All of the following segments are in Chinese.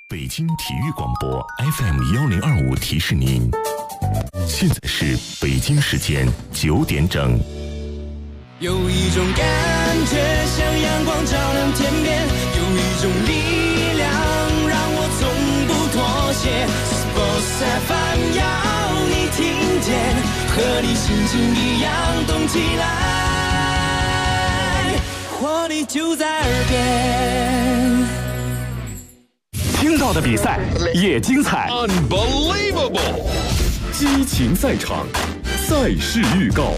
北京体育广播 FM1025提示您，现在是北京时间9点整。 有一种感觉像阳光照亮天边，有一种力量让我从不妥协。Sports FM 要你听见，和你心情一样动起来，活力就在耳边。 听到的比赛也精彩 ，Unbelievable！ 激情赛场，赛事预告。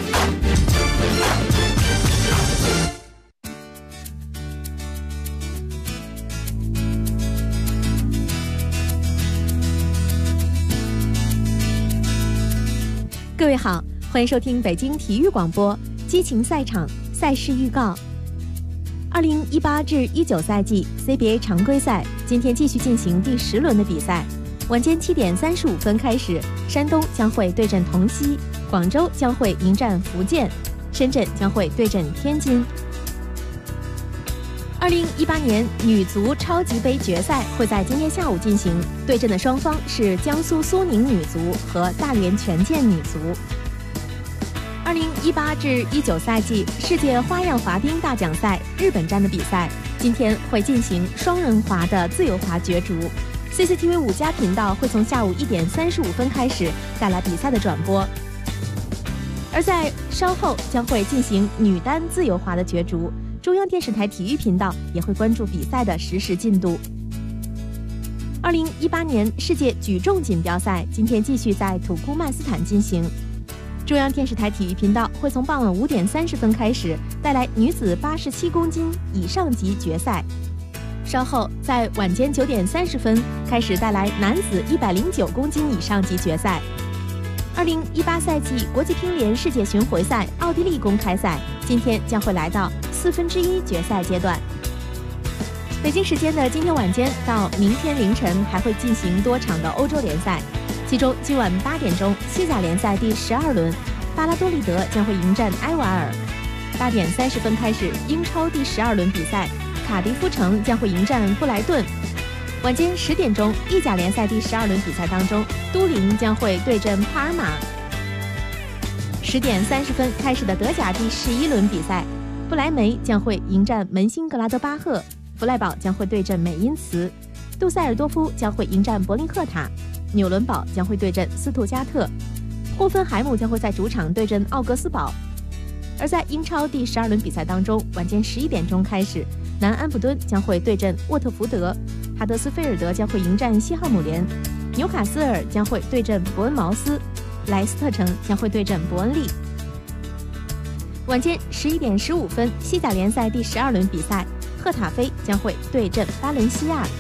各位好，欢迎收听北京体育广播激情赛场赛事预告。2018至19赛季 CBA 常规赛今天继续进行第10轮的比赛，晚间7点35分开始，山东将会对阵同曦，广州将会迎战福建，深圳将会对阵天津。2018年女足超级杯决赛会在今天下午进行，对阵的双方是江苏苏宁女足和大连权健女足。2018至19赛季世界花样滑冰大奖赛日本站的比赛，今天会进行双人滑的自由滑角逐。CCTV 5家频道会从下午1点35分开始带来比赛的转播，而在稍后将会进行女单自由滑的角逐。中央电视台体育频道也会关注比赛的实时进度。2018年世界举重锦标赛今天继续在土库曼斯坦进行。中央电视台体育频道会从傍晚5点30分开始带来女子87公斤以上级决赛，稍后在晚间9点30分开始带来男子109公斤以上级决赛。2018赛季国际乒联世界巡回赛奥地利公开赛今天将会来到1/4决赛阶段。北京时间的今天晚间到明天凌晨还会进行多场的欧洲联赛，其中今晚8点钟西甲联赛第12轮，巴拉多利德将会迎战埃瓦尔。8点30分开始英超第12轮比赛，卡迪夫城将会迎战布莱顿。晚间10点钟意甲联赛第12轮比赛当中，都灵将会对阵帕尔马。10点30分开始的德甲第11轮比赛，不莱梅将会迎战门兴格拉德巴赫，弗赖堡将会对阵美因茨，杜塞尔多夫将会迎战柏林赫塔，纽伦堡将会对阵斯图加特，霍芬海姆将会在主场对阵奥格斯堡。而在英超第12轮比赛当中，晚间11点钟开始，南安普敦将会对阵沃特福德，哈德斯菲尔德将会迎战西汉姆联，纽卡斯尔将会对阵伯恩茅斯，莱斯特城将会对阵伯恩利。晚间11点15分西甲联赛第12轮比赛，赫塔菲将会对阵巴伦西亚。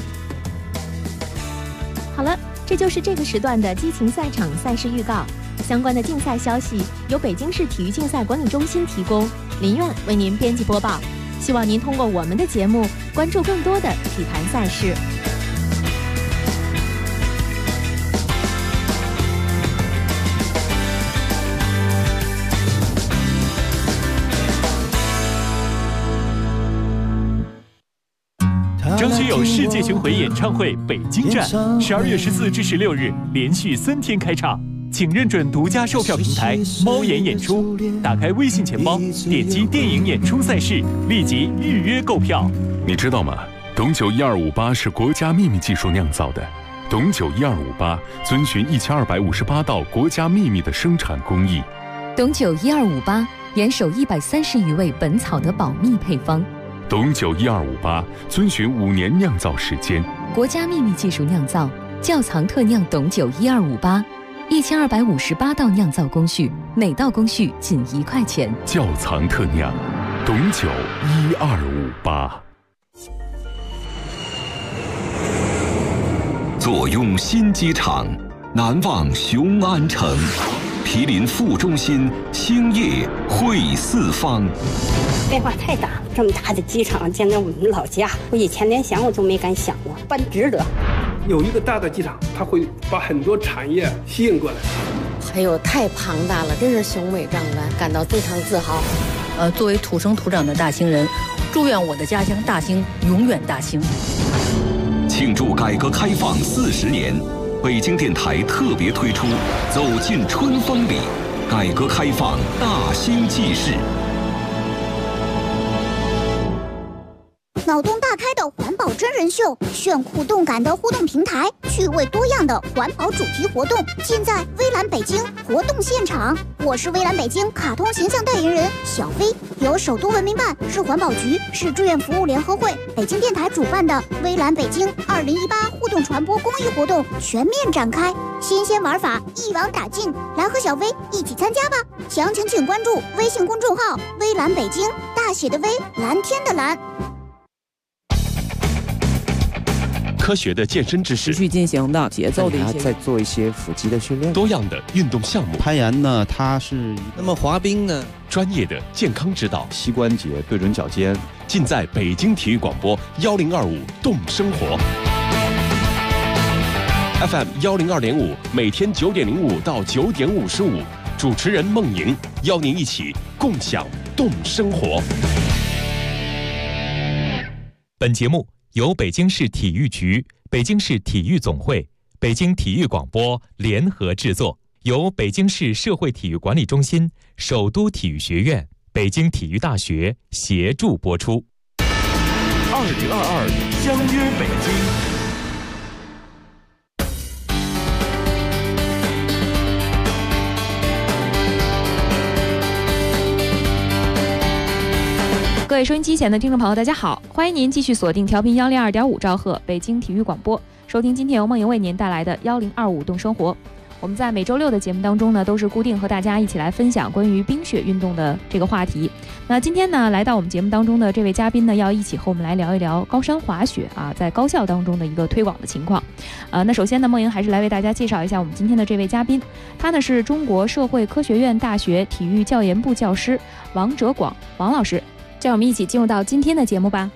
好了，这就是这个时段的激情赛场赛事预告。相关的竞赛消息由北京市体育竞赛管理中心提供，林苑为您编辑播报。希望您通过我们的节目关注更多的体坛赛事。 张学友世界巡回演唱会北京站12月14至16日连续3天开唱，请认准独家售票平台猫眼演出，打开微信钱包，点击电影演出赛事，立即预约购票。 你知道吗？董酒1258是国家秘密技术酿造的。董酒1258遵循1258道国家秘密的生产工艺。 董酒1258严守130余味本草的保密配方。 董酒1258遵循5年酿造时间， 国家秘密技术酿造，窖藏特酿董酒1258，1258道酿造工序，每道工序仅1块钱。 窖藏特酿，董酒1258。 坐拥新机场，难忘雄安城。毗邻副中心，兴业汇四方。 变化太大，这么大的机场建在我们老家，我以前连想我都没敢想过，办值得。 有一个大的机场，它会把很多产业吸引过来。 哎呦，太庞大了，真是雄伟壮观，感到非常自豪。 作为土生土长的大兴人，祝愿我的家乡大兴永远大兴。 庆祝改革开放40年，北京电台特别推出《走进春风里》，改革开放大兴记事。 脑洞大开的环保真人秀，炫酷动感的互动平台，趣味多样的环保主题活动，尽在微蓝北京活动现场。我是微蓝北京卡通形象代言人小飞，由首都文明办、市环保局、市志愿服务联合会、北京电台主办的微蓝北京2018互动传播公益活动全面展开，新鲜玩法一网打尽，来和小飞一起参加吧！详情请关注微信公众号“微蓝北京”，大写的微，蓝天的蓝。 科学的健身知识， 持续进行的节奏的一些， 再做一些腹肌的训练， 多样的运动项目。 攀岩呢，它是那么滑冰呢， 专业的健康指导， 膝关节对准脚尖， 尽在北京体育广播1025动生活 FM 102.5，每天9点05到9点55，主持人孟莹邀您一起共享动生活。 本节目由北京市体育局、北京市体育总会、北京体育广播联合制作，由北京市社会体育管理中心、首都体育学院、北京体育大学协助播出。 2022相约北京。 各位收音机前的听众朋友，大家好，欢迎您继续锁定调频102.5兆赫北京体育广播，收听今天由梦莹为您带来的1025动生活。我们在每周六的节目当中呢，都是固定和大家一起来分享关于冰雪运动的这个话题。那今天呢，来到我们节目当中的这位嘉宾呢，要一起和我们来聊一聊高山滑雪啊，在高校当中的一个推广的情况。那首先呢，梦莹还是来为大家介绍一下我们今天的这位嘉宾，他呢是中国社会科学院大学体育教研部教师王哲广王老师。让我们一起进入到今天的节目吧。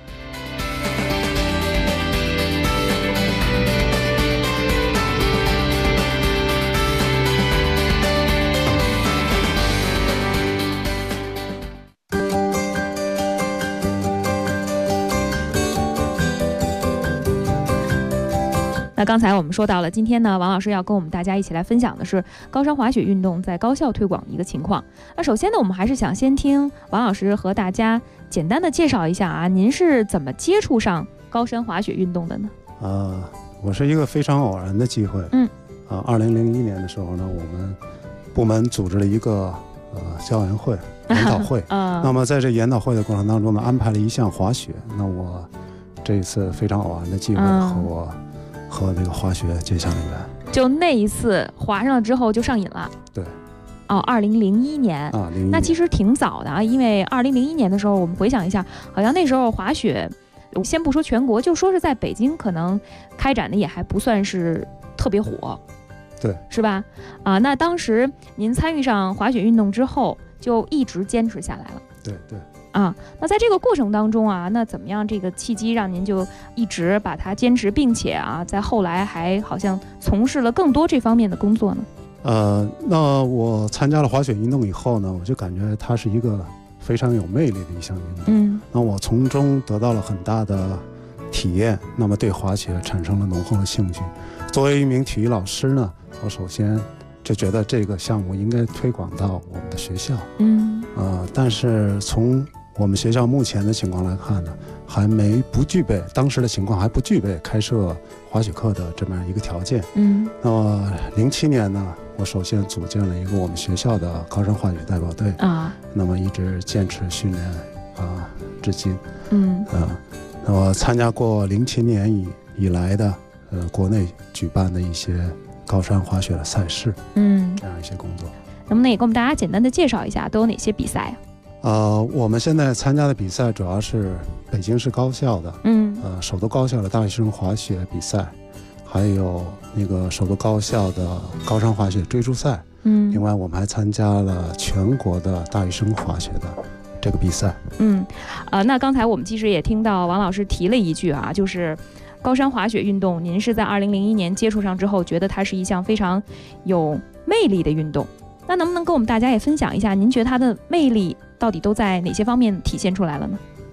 那刚才我们说到了，今天呢，王老师要跟我们大家一起来分享的是高山滑雪运动在高校推广的一个情况。那首先呢，我们还是想先听王老师和大家简单的介绍一下啊，您是怎么接触上高山滑雪运动的呢？ 我是一个非常偶然的机会。2001年的时候呢，我们部门组织了一个教研会研讨会。那么在这研讨会的过程当中呢，安排了一项滑雪。那我这一次非常偶然的机会和那个滑雪结下了缘。 就那一次滑上了之后就上瘾了。对。2001年那其实挺早的啊，因为2001年的时候，我们回想一下，好像那时候滑雪，先不说全国，就说是在北京，可能开展的也还不算是特别火， 对， 是吧？那当时您参与上滑雪运动之后，就一直坚持下来了。 对对。 那在这个过程当中啊，那怎么样这个契机让您就一直把它坚持，并且在后来还好像从事了更多这方面的工作呢？ 那我参加了滑雪运动以后呢，我就感觉它是一个非常有魅力的一项运动。那我从中得到了很大的体验，那么对滑雪产生了浓厚的兴趣。作为一名体育老师呢，我首先就觉得这个项目应该推广到我们的学校。但是从我们学校目前的情况来看呢，当时的情况还不具备开设滑雪课的这么样一个条件。那么07年呢，我首先组建了一个我们学校的高山滑雪代表队那么一直坚持训练至今。那么参加过07年以来的国内举办的一些高山滑雪的赛事，这样一些工作。 能不能也给我们大家简单的介绍一下都有哪些比赛我们现在参加的比赛主要是北京市高校的首都高校的大学生滑雪比赛，还有那个首都高校的高山滑雪追逐赛。另外我们还参加了全国的大学生滑雪的这个比赛。 那刚才我们其实也听到王老师提了一句就是高山滑雪运动，您是在2001年接触上之后，觉得它是一项非常有魅力的运动。那能不能跟我们大家也分享一下，您觉得它的魅力到底都在哪些方面体现出来了呢？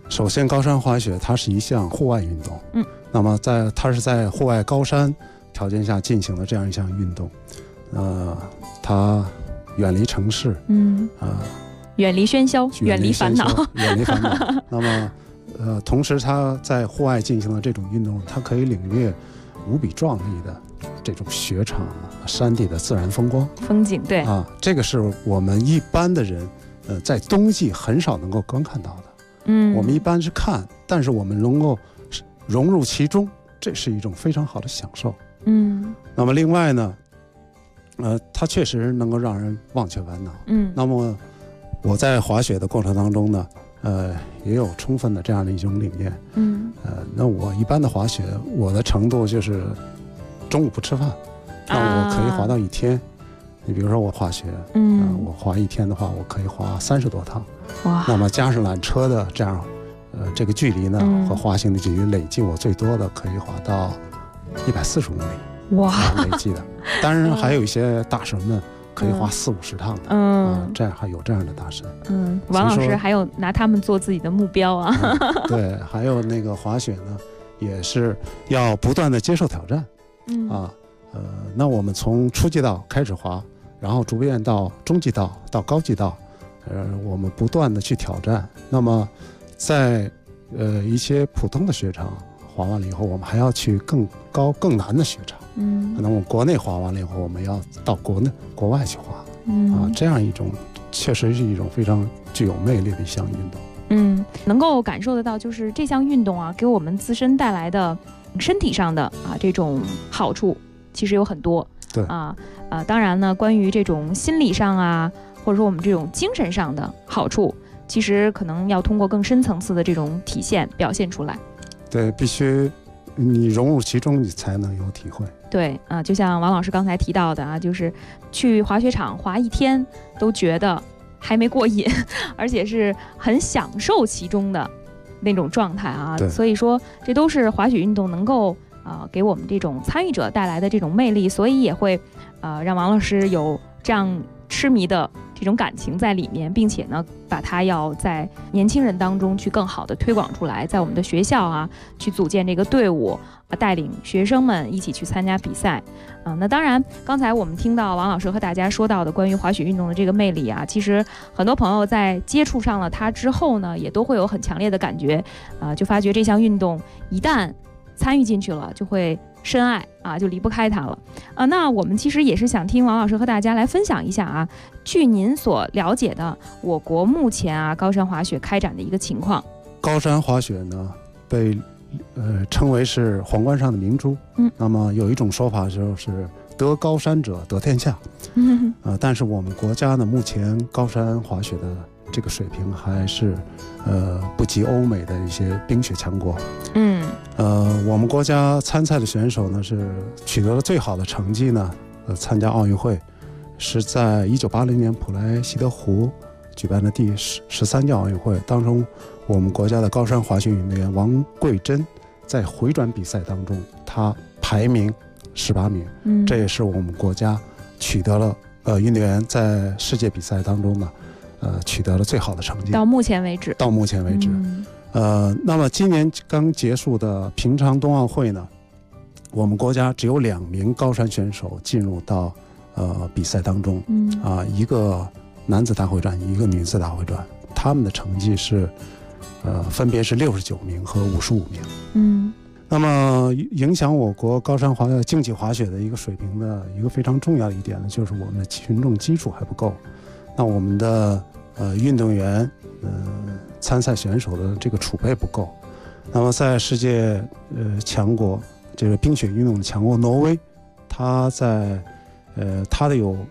首先，高山滑雪它是一项户外运动，那么它是在户外高山条件下进行的这样一项运动，它远离城市， 远离喧嚣，远离烦恼， 远离烦恼。那么，同时它在户外进行的这种运动，它可以领略无比壮丽的这种雪场、山地的自然风光、 风景。对这个是我们一般的人，在冬季很少能够观看到的。我们一般是看，但是我们能够融入其中，这是一种非常好的享受。那么另外呢，它确实能够让人忘却烦恼。那么我在滑雪的过程当中呢，也有充分的这样的一种理念。那我一般的滑雪，我的程度就是中午不吃饭，那我可以滑到1天。你比如说我滑雪，我滑1天的话，我可以滑30多趟。哇！那么加上缆车的这样，这个距离呢和滑行的距离累计，我最多的可以滑到140公里。哇！累计的。当然还有一些大神们可以滑40-50趟的。这样还有这样的大神。 王老师还有拿他们做自己的目标啊。 对，还有那个滑雪呢，也是要不断的接受挑战。那我们从初级道开始滑，然后逐渐到中级道，到高级道，我们不断的去挑战。那么在一些普通的雪场滑完了以后，我们还要去更高更难的雪场。可能我们国内滑完了以后，我们要到国外去滑。这样一种确实是一种非常具有魅力的一项运动。 能够感受得到，就是这项运动啊，给我们自身带来的身体上的这种好处。其实有很多， 对当然呢，关于这种心理上啊，或者说我们这种精神上的好处，其实可能要通过更深层次的这种体现表现出来。 对，必须你融入其中，你才能有体会。 对就像王老师刚才提到的就是去滑雪场滑1天都觉得还没过瘾，而且是很享受其中的那种状态所以说这都是滑雪运动能够给我们这种参与者带来的这种魅力，所以也会让王老师有这样痴迷的这种感情在里面，并且呢，把它要在年轻人当中去更好的推广出来，在我们的学校去组建这个队伍，带领学生们一起去参加比赛。那当然，刚才我们听到王老师和大家说到的关于滑雪运动的这个魅力其实很多朋友在接触上了它之后呢，也都会有很强烈的感觉，就发觉这项运动一旦参与进去了，就会深爱就离不开它了。那我们其实也是想听王老师和大家来分享一下据您所了解的，我国目前高山滑雪开展的一个情况。 高山滑雪呢，被称为是皇冠上的明珠。那么有一种说法就是得高山者得天下。但是我们国家呢，目前高山滑雪的这个水平还是不及欧美的一些冰雪强国。我们国家参赛的选手呢是取得了最好的成绩呢，参加奥运会是在1980年普莱希德湖举办的第13届奥运会当中，我们国家的高山滑雪运动员王桂珍在回转比赛当中，她排名18名。这也是我们国家取得了运动员在世界比赛当中呢取得了最好的成绩。 到目前为止。 那么今年刚结束的平昌冬奥会呢，我们国家只有2名高山选手进入到比赛当中。一个男子大回转，一个女子大回转，他们的成绩是分别是69名和55名。那么影响我国高山竞技滑雪的一个水平的一个非常重要的一点呢，就是我们的群众基础还不够。那我们的运动员参赛选手的这个储备不够。那么在世界强国，这个冰雪运动的强国挪威，它在它的有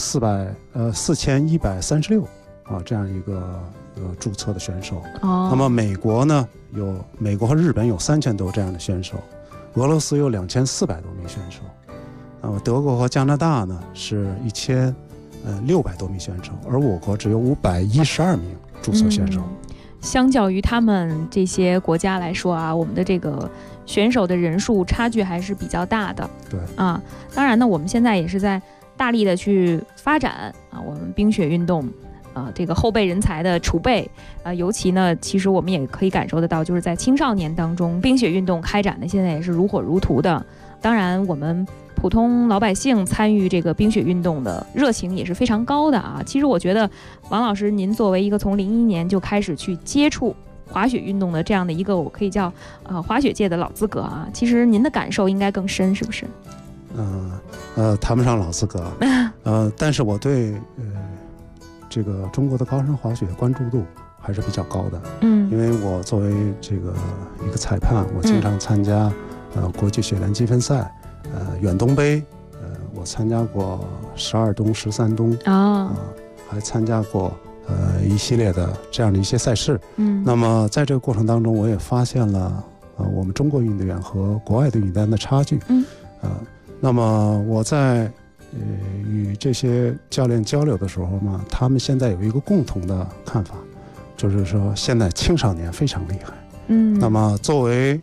4136这样一个注册的选手。那么美国呢，美国和日本有3000多这样的选手，俄罗斯有2400多名选手，那么德国和加拿大呢是1600多名选手，而我国只有512名注册选手。 相较于他们这些国家来说我们的这个选手的人数差距还是比较大的。 对当然呢，我们现在也是在大力的去发展我们冰雪运动。 这个后备人才的储备，尤其呢，其实我们也可以感受得到，就是在青少年当中，冰雪运动开展的现在也是如火如荼的。当然，我们普通老百姓参与这个冰雪运动的热情也是非常高的啊。其实我觉得，王老师，您作为一个从2001年就开始去接触滑雪运动的这样的一个，我可以叫滑雪界的老资格啊，其实您的感受应该更深，是不是？ 谈不上老资格，但是我对这个中国的高山滑雪关注度还是比较高的。因为我作为这个一个裁判，我经常参加国际雪联积分赛，远东杯，我参加过12冬、13冬还参加过一系列的这样的一些赛事。那么在这个过程当中，我也发现了我们中国运动员和国外的运动员的差距。那么我在与这些教练交流的时候嘛，他们现在有一个共同的看法，就是说现在青少年非常厉害。那么作为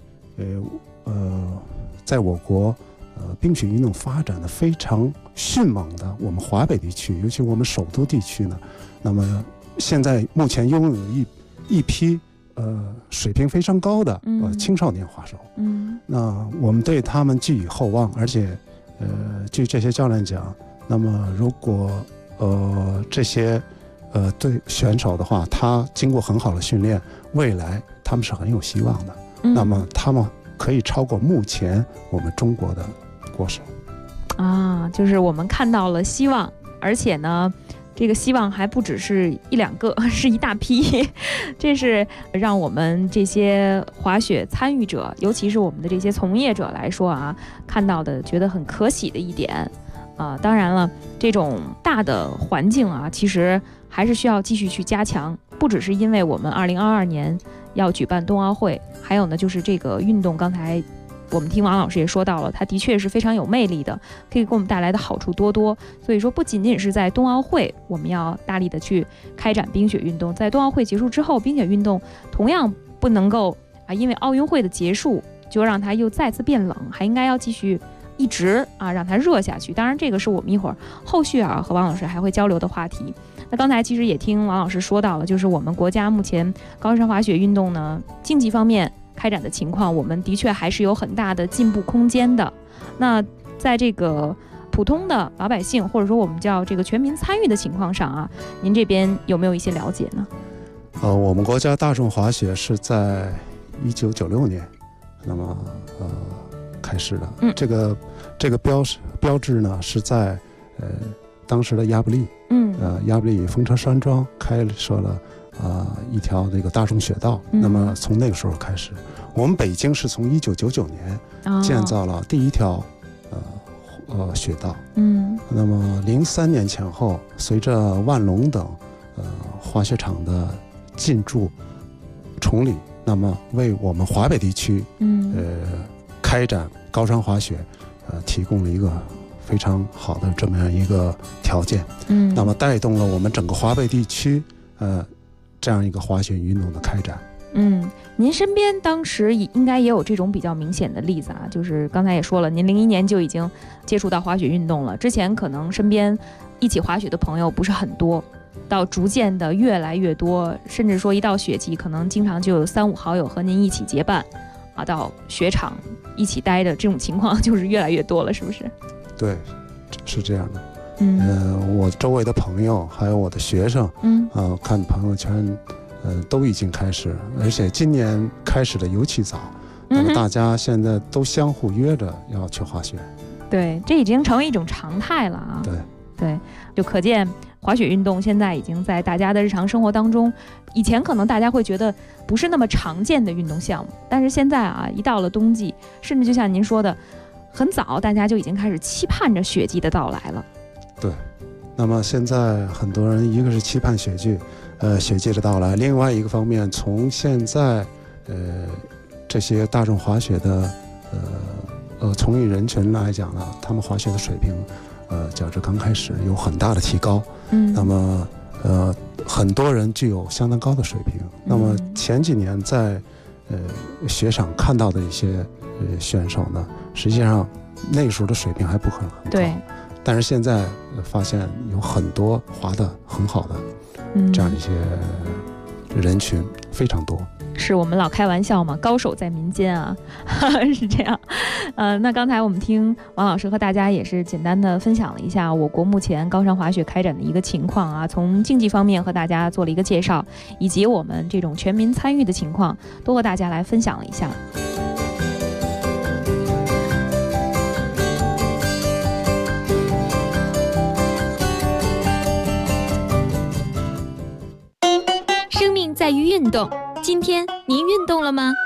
在我国冰雪运动发展的非常迅猛的我们华北地区，尤其我们首都地区呢，那么现在目前拥有一批水平非常高的青少年滑手。那我们对他们寄予厚望，而且据这些教练讲，那么如果这些对选手的话，他经过很好的训练，未来他们是很有希望的。那么他们可以超过目前我们中国的国手啊，就是我们看到了希望，而且呢，这个希望还不只是1、2个，是一大批。这是让我们这些滑雪参与者，尤其是我们的这些从业者来说啊，看到的觉得很可喜的一点当然了，这种大的环境啊，其实还是需要继续去加强，不只是因为我们2022年要举办冬奥会，还有呢，就是这个运动，刚才我们听王老师也说到了，它的确是非常有魅力的，可以给我们带来的好处多多。所以说，不仅仅是在冬奥会，我们要大力的去开展冰雪运动，在冬奥会结束之后，冰雪运动同样不能够因为奥运会的结束就让它又再次变冷，还应该要继续一直让它热下去。当然，这个是我们一会儿后续和王老师还会交流的话题。那刚才其实也听王老师说到了，就是我们国家目前高山滑雪运动呢，竞技方面开展的情况，我们的确还是有很大的进步空间的。那在这个普通的老百姓，或者说我们叫这个全民参与的情况上您这边有没有一些了解呢？ 我们国家大众滑雪是在1996年，那么开始的。这个标志呢是在当时的亚布力，亚布力风车山庄开设了一条那个大众雪道。那么从那个时候开始，我们北京是从1999年建造了第一条雪道。那么03年前后，随着万隆等滑雪场的进驻崇礼，那么为我们华北地区开展高山滑雪提供了一个非常好的这么样一个条件。那么带动了我们整个华北地区这样一个滑雪运动的开展。 您身边当时应该也有这种比较明显的例子就是刚才也说了，您01年就已经接触到滑雪运动了，之前可能身边一起滑雪的朋友不是很多，到逐渐的越来越多，甚至说一到雪季，可能经常就有3、5好友和您一起结伴到雪场一起待的这种情况就是越来越多了，是不是？ 对，是这样的。我周围的朋友还有我的学生，看朋友圈，都已经开始，而且今年开始的尤其早。那么大家现在都相互约着要去滑雪。 对，这已经成为一种常态了对，就可见滑雪运动现在已经在大家的日常生活当中，以前可能大家会觉得不是那么常见的运动项目，但是现在一到了冬季，甚至就像您说的，很早大家就已经开始期盼着雪季的到来了。 对，那么现在很多人一个是期盼雪季的到来，另外一个方面，从现在这些大众滑雪的从业人群来讲呢，他们滑雪的水平较之刚开始有很大的提高。那么很多人具有相当高的水平。那么前几年在雪场看到的一些选手呢，实际上那个时候的水平还不很高。 对。 但是现在发现有很多滑得很好的， 这样一些人群非常多。 是我们老开玩笑嘛，高手在民间啊，是这样。那刚才我们听王老师和大家也是简单的分享了一下我国目前高山滑雪开展的一个情况啊，从竞技方面和大家做了一个介绍，以及我们这种全民参与的情况，都和大家来分享了一下。 生命在于运动。今天您运动了吗？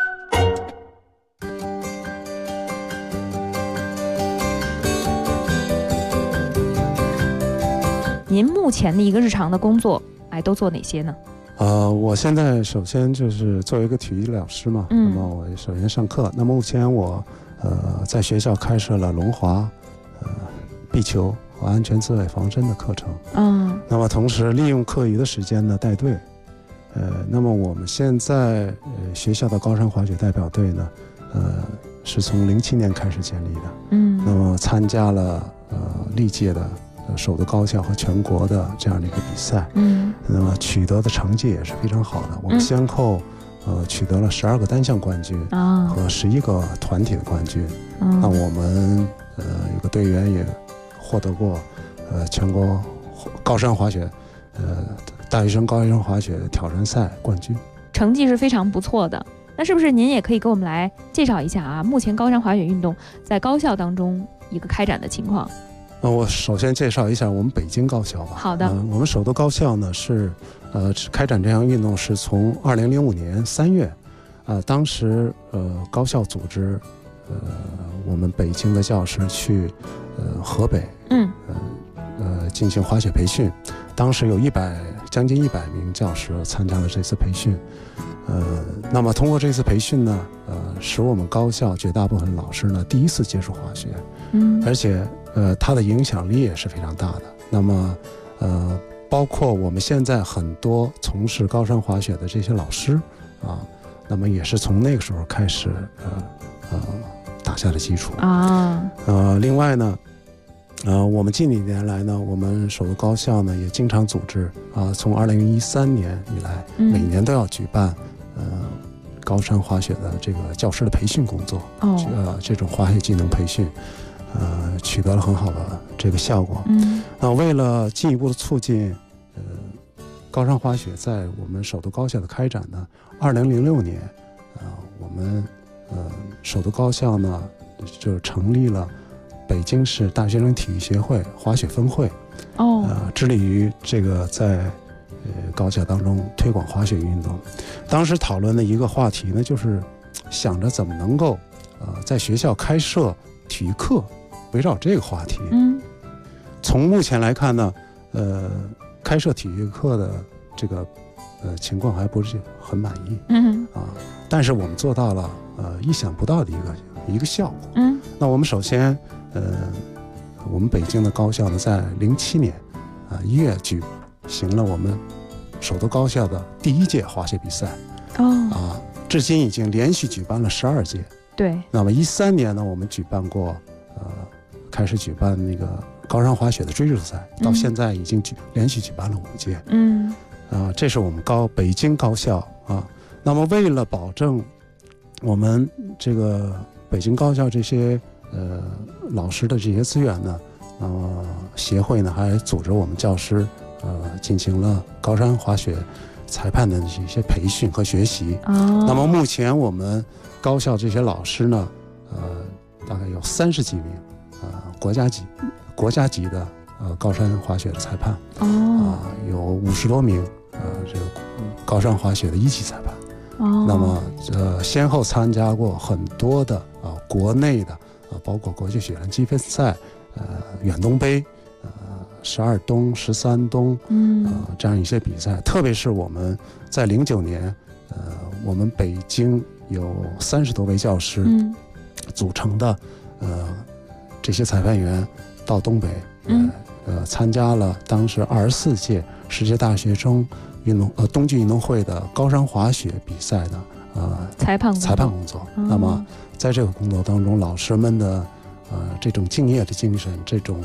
您目前的一个日常的工作，都做哪些呢？ 我现在首先就是作为一个体育老师嘛，那么我首先上课。那么目前我在学校开设了龙滑、壁球和安全自卫防身的课程。那么同时利用课余的时间呢带队。那么我们现在学校的高山滑雪代表队呢，是从07年开始建立的。那么参加了历届的首都高校和全国的这样的一个比赛。那么取得的成绩也是非常好的。我们先后取得了12个单项冠军和11个团体的冠军。那我们有个队员也获得过全国高山滑雪大学生高山滑雪挑战赛冠军， 成绩是非常不错的。那是不是您也可以给我们来介绍一下啊？目前高山滑雪运动在高校当中一个开展的情况？ 我首先介绍一下我们北京高校吧。 好的。 我们首都高校呢是开展这项运动是从2005年3月，当时高校组织我们北京的教师去河北进行滑雪培训。当时有将近100名教师参加了这次培训。那么通过这次培训呢，使我们高校绝大部分老师呢第一次接触滑雪。而且它的影响力也是非常大的。那么包括我们现在很多从事高山滑雪的这些老师啊，那么也是从那个时候开始打下的基础啊。 另外呢，我们近几年来呢，我们首都高校呢也经常组织从2013年以来，每年都要举办高山滑雪的这个教师的培训工作。这种滑雪技能培训取得了很好的这个效果。为了进一步的促进高山滑雪在我们首都高校的开展呢，2006年我们首都高校呢就成立了北京市大学生体育协会滑雪分会。致力于这个在高校当中推广滑雪运动。当时讨论的一个话题呢，就是想着怎么能够在学校开设体育课，围绕这个话题。从目前来看呢，开设体育课的这个情况还不是很满意。但是我们做到了意想不到的一个效果。那我们首先我们北京的高校呢，在07年1月举行了我们首都高校的第1届滑雪比赛。至今已经连续举办了12届。 对。那么13年呢，我们举办过开始举办那个高山滑雪的追逐赛，到现在已经连续举办了5届。这是我们北京高校啊。那么为了保证我们这个北京高校这些老师的这些资源呢，协会呢还组织我们教师进行了高山滑雪裁判的一些培训和学习。那么目前我们高校这些老师呢，大概有30几名国家级的高山滑雪的裁判。有50多名这个高山滑雪的1级裁判。那么先后参加过很多的国内的包括国际雪人积分赛、远东杯、12冬、13冬这样一些比赛。特别是我们在09年我们北京有30多位教师组成的这些裁判员到东北参加了当时24届世界大学生冬季运动会的高山滑雪比赛的裁判工作。那么在这个工作当中，老师们的这种敬业的精神，这种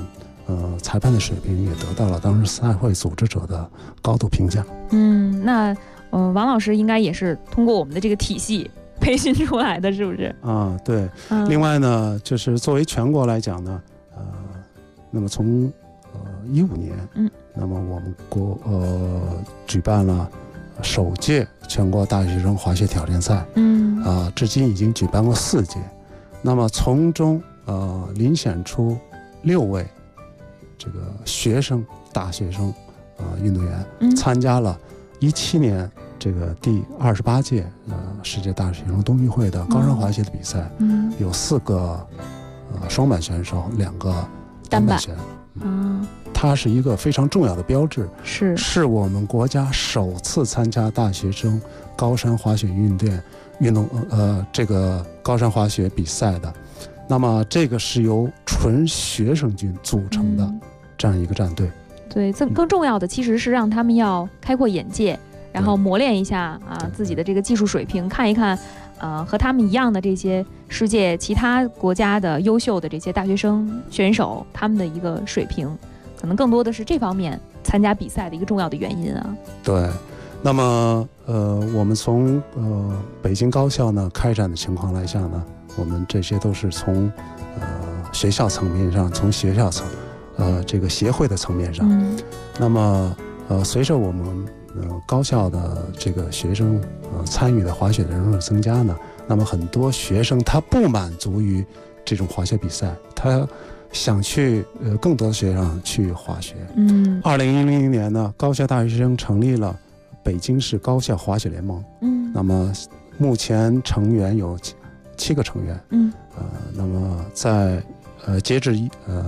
裁判的水平也得到了当时赛会组织者的高度评价。 那王老师应该也是通过我们的这个体系培训出来的，是不是？ 对。另外呢，就是作为全国来讲呢，那么从15年，那么我们国举办了首届全国大学生滑雪挑战赛，至今已经举办过4届，那么从中遴选出6位这个大学生运动员，参加了17年这个第28届世界大学生冬运会的高山滑雪的比赛，有4个双板选手，2个单板选手。它是一个非常重要的标志，是我们国家首次参加大学生高山滑雪运动这个高山滑雪比赛的。那么这个是由纯学生军组成的这样一个战队。 对，更重要的其实是让他们要开阔眼界，然后磨练一下自己的这个技术水平，看一看和他们一样的这些世界其他国家的优秀的这些大学生选手，他们的一个水平，可能更多的是这方面参加比赛的一个重要的原因啊。 对，那么我们从北京高校呢开展的情况来讲呢，我们这些都是从学校层面上，从学校这个协会的层面上，那么随着我们高校的这个学生参与的滑雪的人数增加呢，那么很多学生他不满足于这种滑雪比赛，他想去更多的学生去滑雪。2010年呢，高校大学生成立了北京市高校滑雪联盟。那么目前成员有7个成员。那么在截至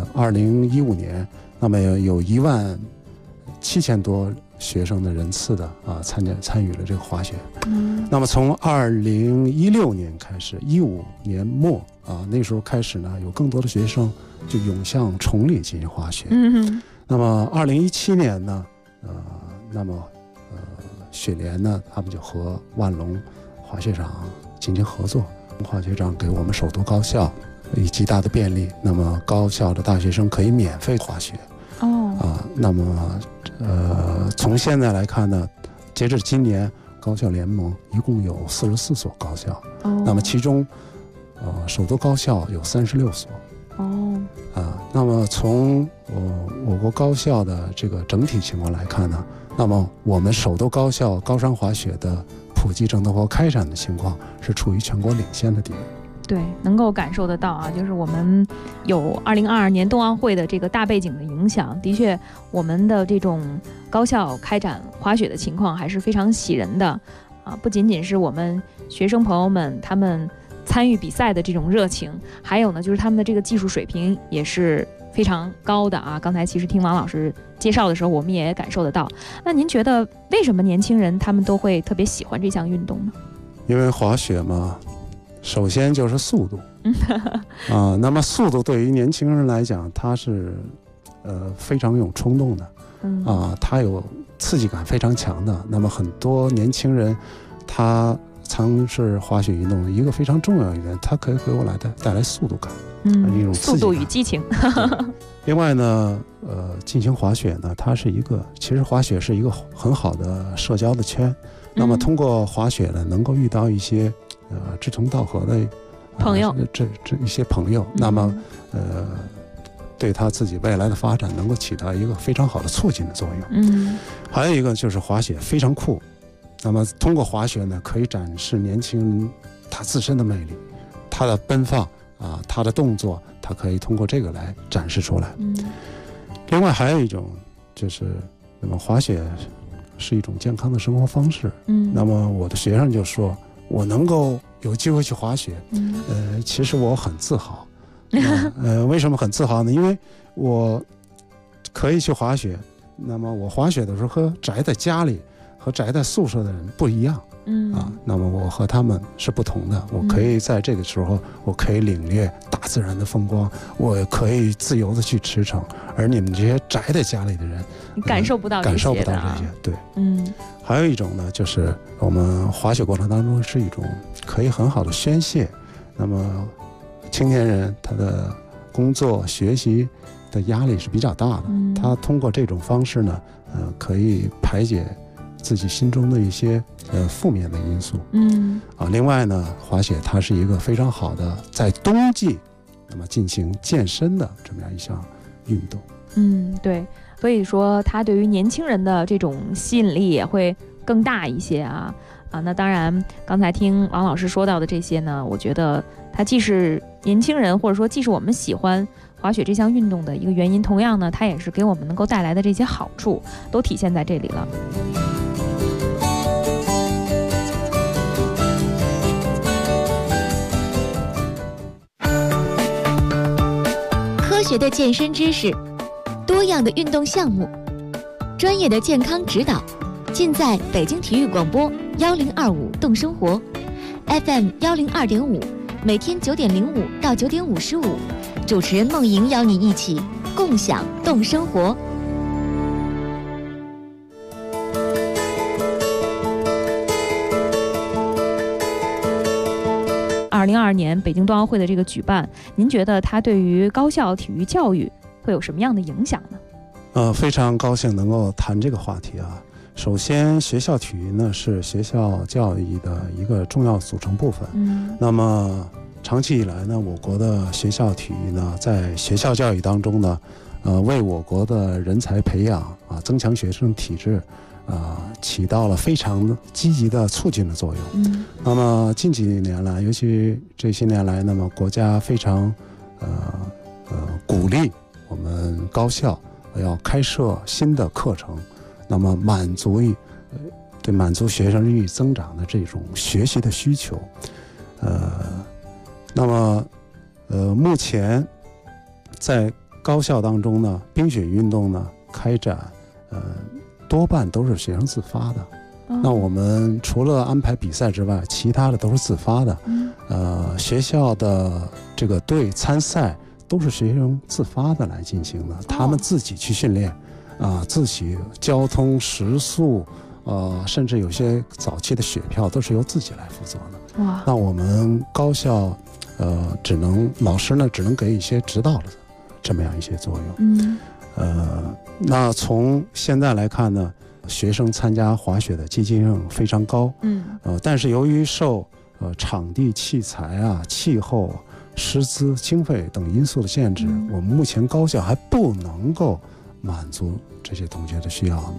2015年，那么有17000多学生的人次的参与了这个滑雪。那么从2016年开始，15年末那时候开始呢，有更多的学生就涌向崇礼进行滑雪。那么2017年呢，那么雪联呢，他们就和万隆滑雪场进行合作，滑雪场给我们首都高校以极大的便利，那么高校的大学生可以免费滑雪。那么从现在来看呢，截至今年，高校联盟一共有44所高校，那么其中首都高校有36所。那么从我国高校的这个整体情况来看呢，那么我们首都高校高山滑雪的普及程度和开展的情况是处于全国领先的地位。 对，能够感受得到就是我们有2022年冬奥会的这个大背景的影响，的确我们的这种高校开展滑雪的情况还是非常喜人的不仅仅是我们学生朋友们他们参与比赛的这种热情，还有呢就是他们的这个技术水平也是非常高的刚才其实听王老师介绍的时候，我们也感受得到。那您觉得为什么年轻人他们都会特别喜欢这项运动呢？ 因为滑雪嘛，首先就是速度那么速度对于年轻人来讲，它是非常有冲动的它有刺激感非常强的。那么很多年轻人他从事滑雪运动的一个非常重要的原因，它可以给我带来速度感，一种刺激感， 速度与激情另外呢进行滑雪呢，其实滑雪是一个很好的社交的圈。那么通过滑雪呢，能够遇到一些志同道合的朋友， 这一些朋友，那么对他自己未来的发展能够起到一个非常好的促进的作用。还有一个就是滑雪非常酷，那么通过滑雪呢，可以展示年轻人他自身的魅力，他的奔放他的动作，他可以通过这个来展示出来。另外还有一种就是，那么滑雪是一种健康的生活方式。那么我的学生就说，我能够有机会去滑雪，其实我很自豪。为什么很自豪呢？因为我可以去滑雪，那么我滑雪的时候和宅在家里和宅在宿舍的人不一样。那么我和他们是不同的，我可以在这个时候，我可以领略大自然的风光，我可以自由的去驰骋，而你们这些宅在家里的人， 你感受不到这些的对。还有一种呢，就是我们滑雪过程当中是一种可以很好的宣泄。那么青年人他的工作学习的压力是比较大的。他通过这种方式呢，可以排解自己心中的一些负面的因素。另外呢，滑雪它是一个非常好的在冬季那么进行健身的这么样一项运动。 对，所以说它对于年轻人的这种吸引力也会更大一些啊。那当然，刚才听王老师说到的这些呢，我觉得它既是年轻人，或者说既是我们喜欢滑雪这项运动的一个原因，同样呢，它也是给我们能够带来的这些好处都体现在这里了。 科学的健身知识，多样的运动项目，专业的健康指导，尽在北京体育广播1025动生活 FM 102.5，每天9:05到9:55，主持人梦莹邀你一起共享动生活。 2022年北京冬奥会的这个举办，您觉得它对于高校体育教育会有什么样的影响呢？ 非常高兴能够谈这个话题啊。首先，学校体育呢是学校教育的一个重要组成部分。那么长期以来呢，我国的学校体育呢，在学校教育当中呢，为我国的人才培养增强学生体质起到了非常积极的促进的作用。那么近几年来，尤其这些年来，那么国家非常鼓励我们高校要开设新的课程，那么满足学生日益增长的这种学习的需求。那么目前在高校当中呢，冰雪运动呢开展多半都是学生自发的。那我们除了安排比赛之外，其他的都是自发的。学校的这个队参赛都是学生自发的来进行的，他们自己去训练自己交通食宿甚至有些早期的雪票都是由自己来负责的。那我们高校老师呢只能给一些指导的这么样一些作用。那从现在来看呢，学生参加滑雪的积极性非常高。但是由于受场地器材气候师资经费等因素的限制，我们目前高校还不能够满足这些同学的需要。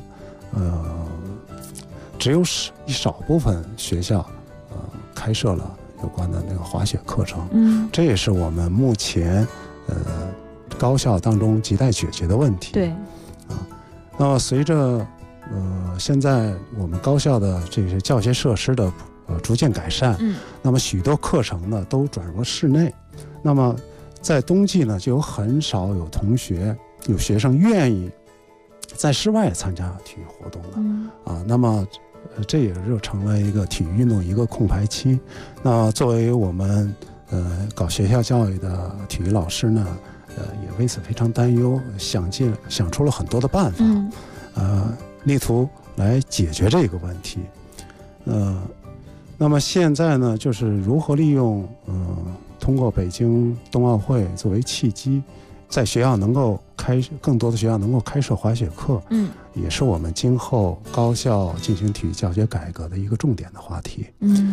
只有一少部分学校开设了有关的那个滑雪课程。这也是我们目前高校当中亟待解决的问题。 对。 那么随着现在我们高校的这些教学设施的逐渐改善，那么许多课程呢都转入室内。那么在冬季呢，就很少有学生愿意在室外参加体育活动的。那么这也就成了一个体育运动一个空白期。那作为我们搞学校教育的体育老师呢，也为此非常担忧，想出了很多的办法，力图来解决这个问题。那么现在呢，就是如何利用通过北京冬奥会作为契机，在学校更多的学校能够开设滑雪课，也是我们今后高校进行体育教学改革的一个重点的话题。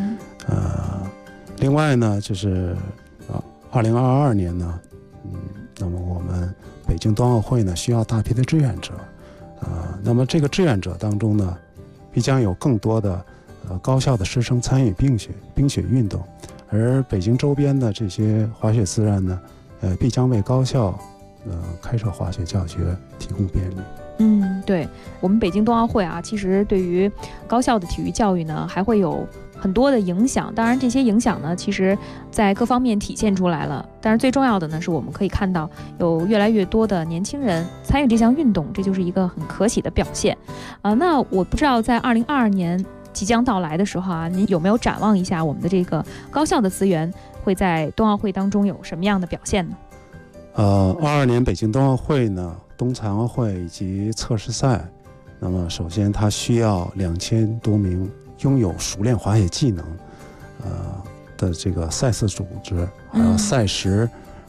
另外呢，就是2022年呢，那么我们北京冬奥会呢需要大批的志愿者，那么这个志愿者当中呢，必将有更多的高校的师生参与冰雪运动，而北京周边的这些滑雪资源呢，必将为高校开设滑雪教学提供便利。 对，我们北京冬奥会其实对于高校的体育教育呢，还会有很多的影响。当然这些影响呢，其实在各方面体现出来了，但是最重要的呢，是我们可以看到有越来越多的年轻人参与这项运动，这就是一个很可喜的表现。那我不知道在2022年即将到来的时候您有没有展望一下我们的这个高校的资源会在冬奥会当中有什么样的表现呢 ？22年北京冬奥会呢，冬残奥会以及测试赛，那么首先它需要2000多名拥有熟练滑雪技能的这个赛事组织，还有赛时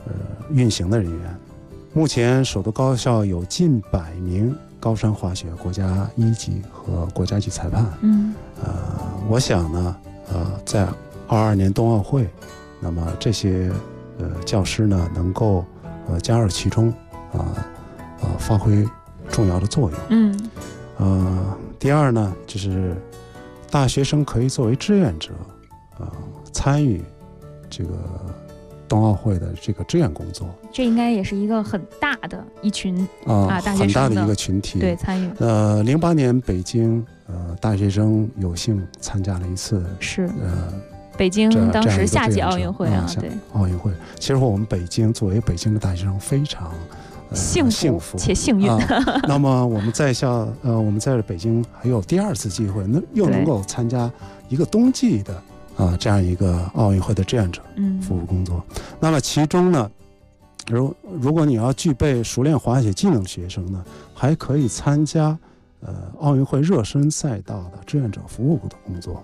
运行的人员。目前首都高校有近100名高山滑雪国家1级和国家级裁判。我想呢，在22年冬奥会，那么这些教师呢能够加入其中，发挥重要的作用。第二呢，就是大学生可以作为志愿者，参与这个冬奥会的这个志愿工作。 这应该也是一个很大的一群大学生很大的一个群体， 对，参与。 08年北京大学生有幸参加了一次， 是北京当时夏季奥运会啊，对， 奥运会。其实我们北京作为北京的大学生非常幸福且幸运。 那么我们在北京还有第2次机会，又能够参加一个冬季的这样一个奥运会的志愿者服务工作。那么其中呢，如果你要具备熟练滑雪技能的学生呢，还可以参加奥运会热身赛道的志愿者服务的工作。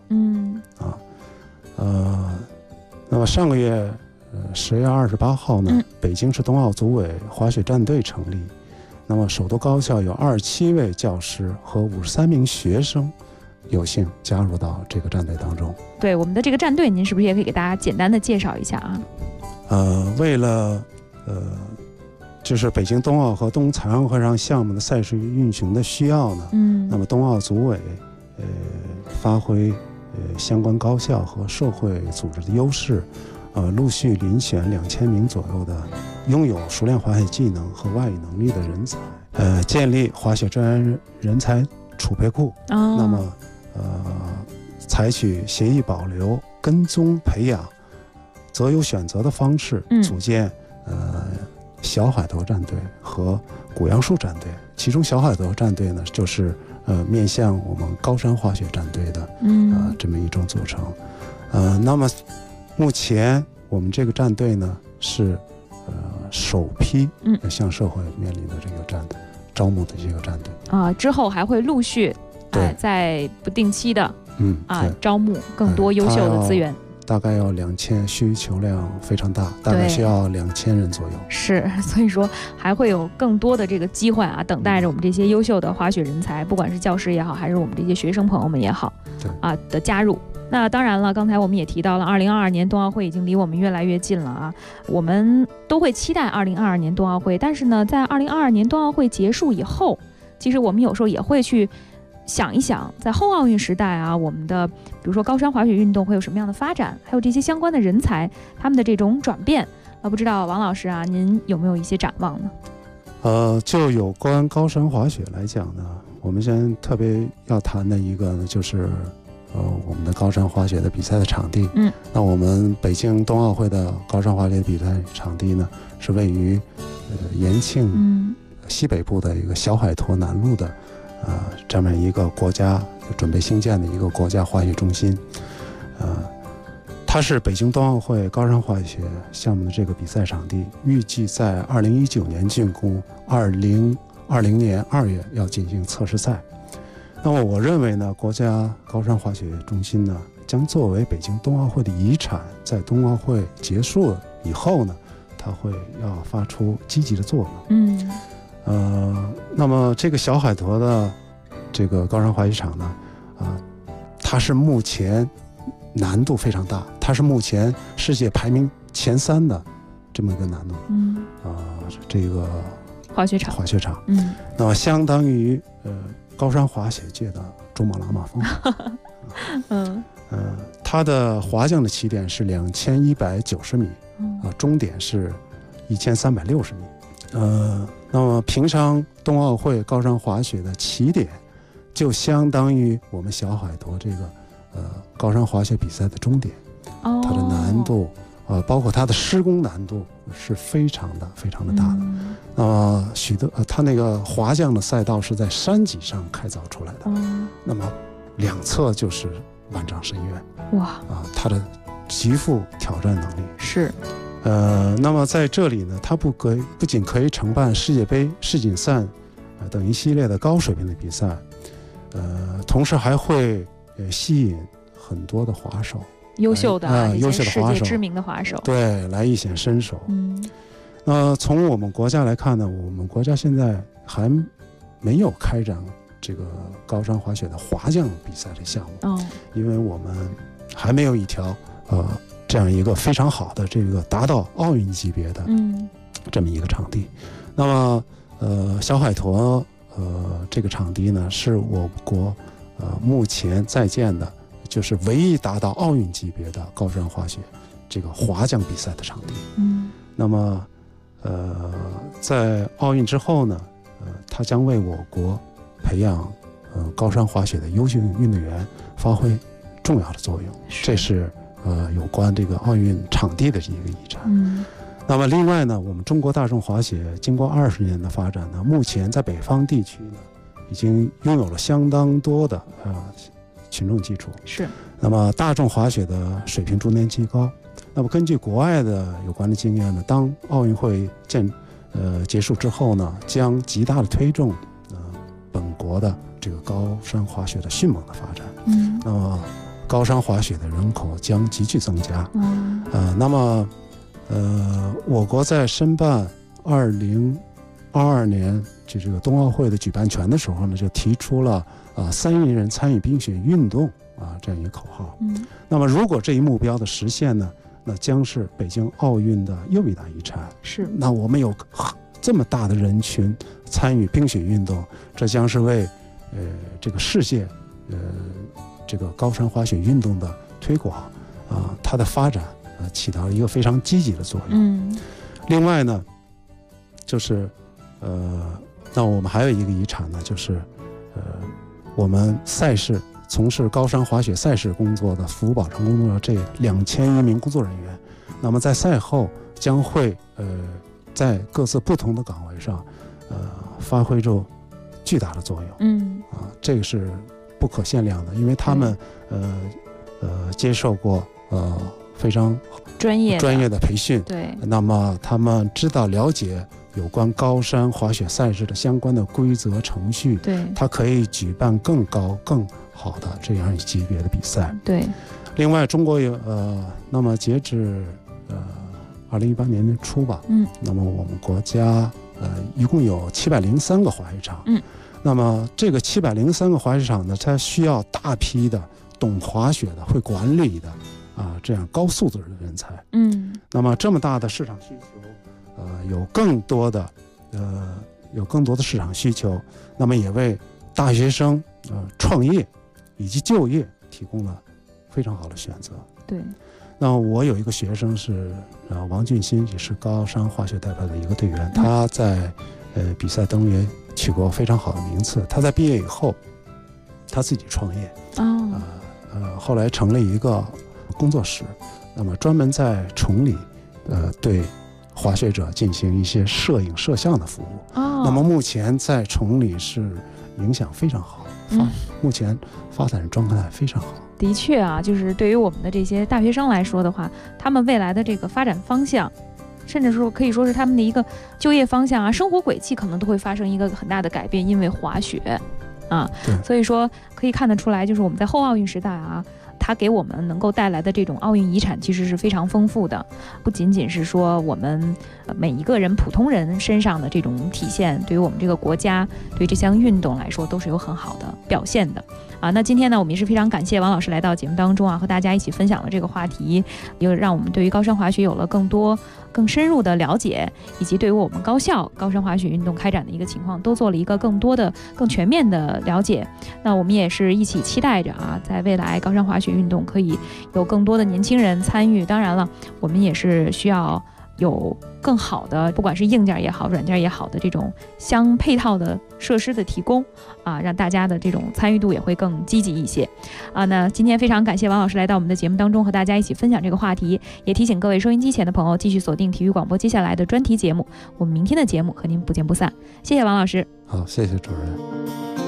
那么上个月10月28号呢，北京市冬奥组委滑雪战队成立。那么首都高校有27位教师和53名学生有幸加入到这个战队当中。 对，我们的这个战队，您是不是也可以给大家简单的介绍一下啊？ 为了就是北京冬奥和冬残奥会上项目的赛事运行的需要呢，那么冬奥组委发挥相关高校和社会组织的优势，陆续遴选2000名左右的拥有熟练滑雪技能和外语能力的人才，建立滑雪专业人才储备库。那么采取协议保留、跟踪培养、择优选择的方式，组建小海坨战队和古杨树战队。其中小海坨战队呢，就是面向我们高山滑雪战队的这么一种组成。那么目前我们这个战队呢是首批向社会面临的这个招募的这个战队之后还会陆续在不定期的招募更多优秀的资源。 大概要2000，需求量非常大，大概需要2000人左右。 是，所以说还会有更多的这个机会等待着我们这些优秀的滑雪人才，不管是教师也好，还是我们这些学生朋友们也好，的加入。那当然了，刚才我们也提到了2022年冬奥会已经离我们越来越近了我们都会期待2022年冬奥会，但是呢，在2022年冬奥会结束以后，其实我们有时候也会去想一想，在后奥运时代我们的比如说高山滑雪运动会有什么样的发展，还有这些相关的人才他们的这种转变。不知道王老师您有没有一些展望呢？ 就有关高山滑雪来讲呢，我们先特别要谈的一个呢，就是我们的高山滑雪的比赛的场地。那我们北京冬奥会的高山滑雪比赛场地呢，是位于延庆西北部的一个小海坨南路的这么一个国家准备兴建的一个国家滑雪中心。它是北京冬奥会高山滑雪项目的这个比赛场地，预计在2019年竣工，2020年2月要进行测试赛。那么我认为呢，国家高山滑雪中心呢，将作为北京冬奥会的遗产，在冬奥会结束以后呢，它会要发出积极的作用。那么这个小海坨的这个高山滑雪场呢，它是目前难度非常大，它是目前世界排名前3的这么一个难度。这个滑雪场，那么相当于高山滑雪界的珠穆朗玛峰。它的滑降的起点是2190米，终点是1360米。那么平常冬奥会高山滑雪的起点就相当于我们小海坨这个高山滑雪比赛的终点。它的难度包括它的施工难度是非常的大的。它那个滑降的赛道是在山脊上开凿出来的。那么两侧就是万丈深渊。它的极富挑战能力是。 那么在这里呢，它不仅可以承办世界杯、世锦赛等一系列的高水平的比赛，同时还会吸引很多的滑手， 优秀的滑手， 世界知名的滑手， 对，来一显身手。 那从我们国家来看呢，我们国家现在还没有开展这个高山滑雪的滑降比赛的项目，因为我们还没有一条这样一个非常好的这个达到奥运级别的这么一个场地。那么小海坨这个场地呢，是我国目前在建的就是唯一达到奥运级别的高山滑雪这个滑降比赛的场地。那么在奥运之后呢，它将为我国培养高山滑雪的优秀运动员发挥重要的作用。这是有关这个奥运场地的一个遗产。那么另外呢，我们中国大众滑雪经过20年的发展呢，目前在北方地区呢，已经拥有了相当多的群众基础。是。那么大众滑雪的水平逐年提高。那么根据国外的有关的经验呢，当奥运会结束之后呢，将极大的推动本国的这个高山滑雪的迅猛的发展。那么高山滑雪的人口将急剧增加。那么我国在申办2022年这个冬奥会的举办权的时候呢，就提出了3亿人参与冰雪运动这样一个口号。那么如果这一目标的实现呢，那将是北京奥运的又一大遗产。是。那我们有这么大的人群参与冰雪运动，这将是为这个世界这个高山滑雪运动的推广它的发展起到一个非常积极的作用。另外呢，就是那我们还有一个遗产呢，就是我们赛事从事高山滑雪赛事工作的服务保障工作这2000余名工作人员，那么在赛后将会在各自不同的岗位上发挥着巨大的作用。这个是不可限量的，因为他们接受过非常专业的培训。对。那么他们了解有关高山滑雪赛事的相关的规则程序。对。它可以举办更高更好的这样一级别的比赛。对。另外，中国有那么截至2018年的初吧，那么我们国家一共有703个滑雪场。那么这个703个滑雪场呢，它需要大批的懂滑雪的、会管理的这样高素质的人才。那么这么大的市场需求，有更多的市场需求，那么也为大学生创业以及就业提供了非常好的选择。对。那我有一个学生是王俊新，也是高山滑雪代表的一个队员，他在比赛当中也取过非常好的名次。他在毕业以后，他自己创业，后来成立一个工作室，那么专门在崇礼对滑雪者进行一些摄影摄像的服务。那么目前在崇礼是影响非常好，目前发展状态非常好。 的确就是对于我们的这些大学生来说的话，他们未来的这个发展方向，甚至说可以说是他们的一个就业方向生活轨迹可能都会发生一个很大的改变，因为滑雪所以说可以看得出来，就是我们在后奥运时代它给我们能够带来的这种奥运遗产其实是非常丰富的，不仅仅是说我们每一个人普通人身上的这种体现，对于我们这个国家对这项运动来说都是有很好的表现的那今天呢，我们也是非常感谢王老师来到节目当中和大家一起分享了这个话题，又让我们对于高山滑雪有了更深入的了解，以及对于我们高校高山滑雪运动开展的一个情况都做了一个更多的更全面的了解。那我们也是一起期待着在未来高山滑雪运动可以有更多的年轻人参与。当然了，我们也是需要有更好的，不管是硬件也好软件也好的这种相配套的设施的提供让大家的这种参与度也会更积极一些那今天非常感谢王老师来到我们的节目当中和大家一起分享这个话题，也提醒各位收音机前的朋友继续锁定体育广播接下来的专题节目，我们明天的节目和您不见不散。谢谢王老师。 好，谢谢主任。